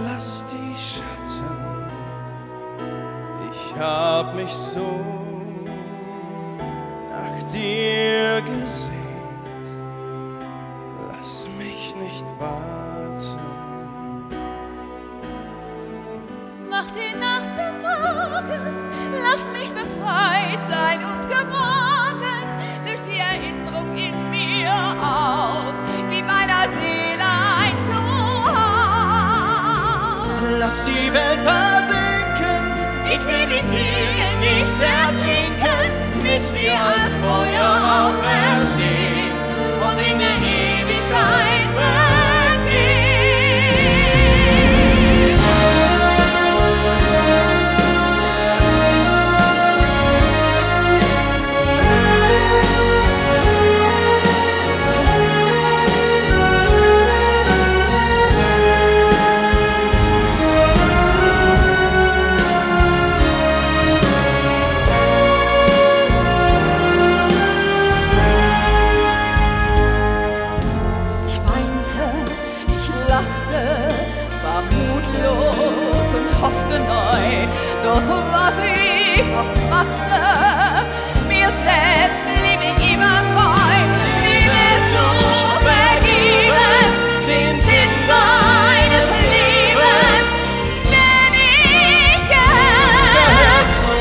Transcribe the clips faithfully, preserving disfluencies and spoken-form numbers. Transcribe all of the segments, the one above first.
Lass die Schatten, ich hab mich so nach dir gesehnt. Lass mich nicht warten. Mach die Nacht zum Morgen, lass mich befreit sein und geborgen. Lösch die Erinnerung in mir auf, gib meiner Seele ein Zuhause. Lass die Welt versinken, Ich will in dir nichts ertrinken, mit dir als Feuer auferstehen und in der Ewigkeit vergehen. War mutlos und hoffte neu, doch was ich auch machte, mir selbst blieb ich immer treu. Liebe zu vergebens, den Sinn meines Lebens, denn ich gehörst nur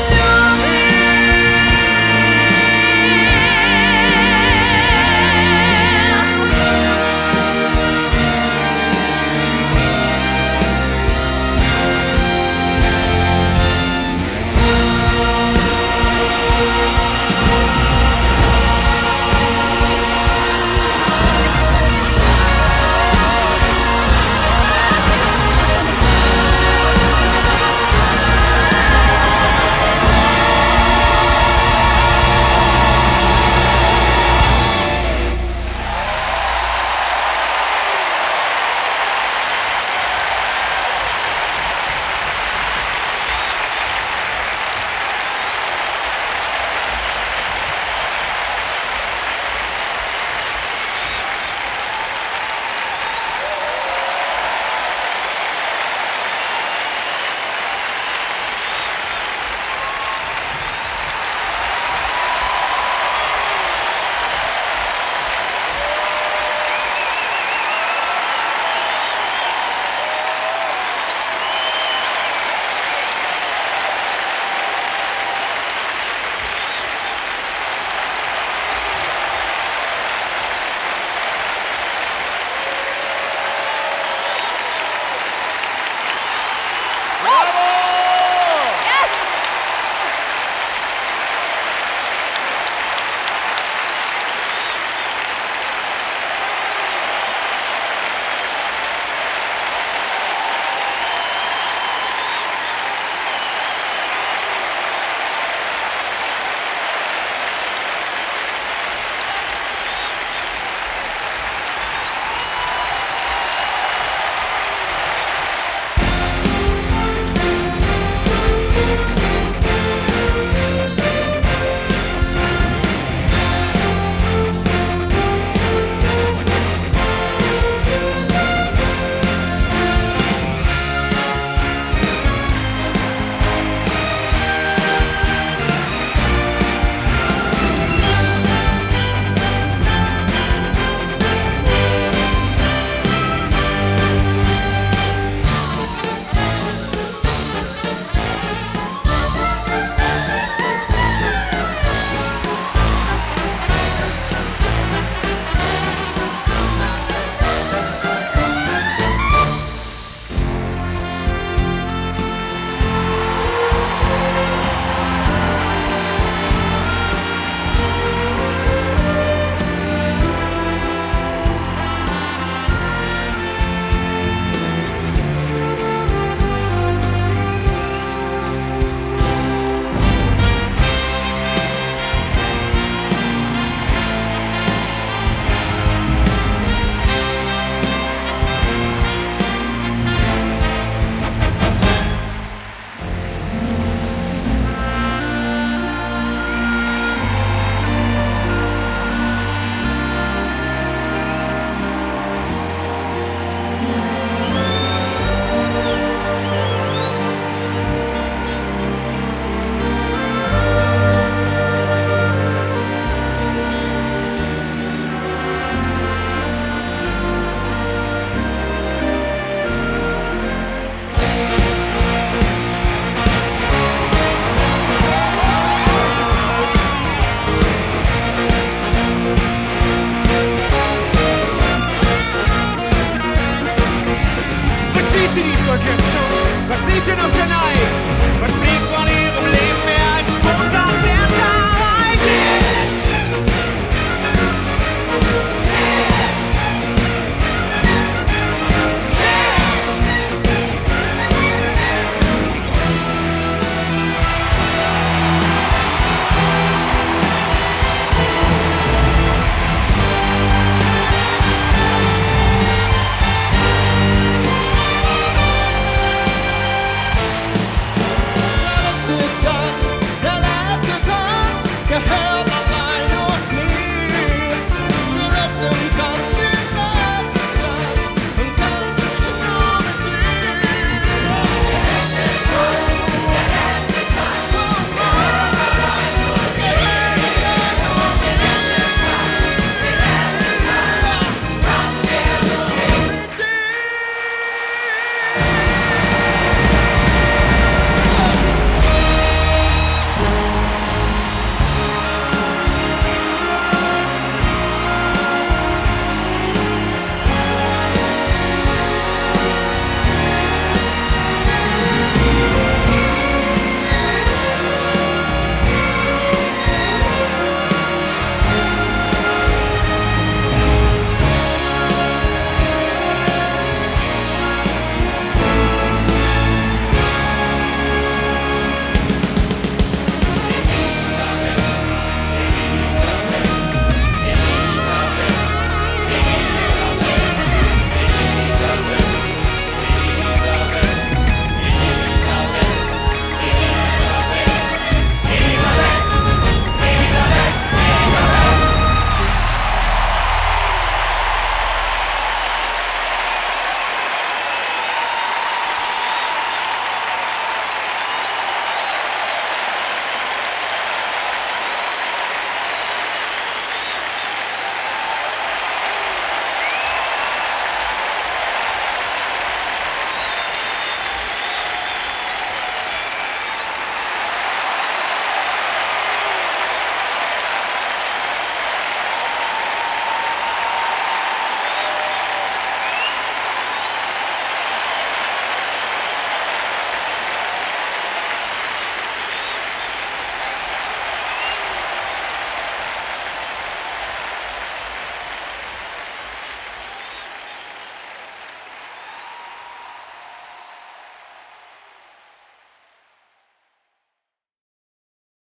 Leistung? Was liegt ihr noch für Neid? Was blieb von ihrem Leben?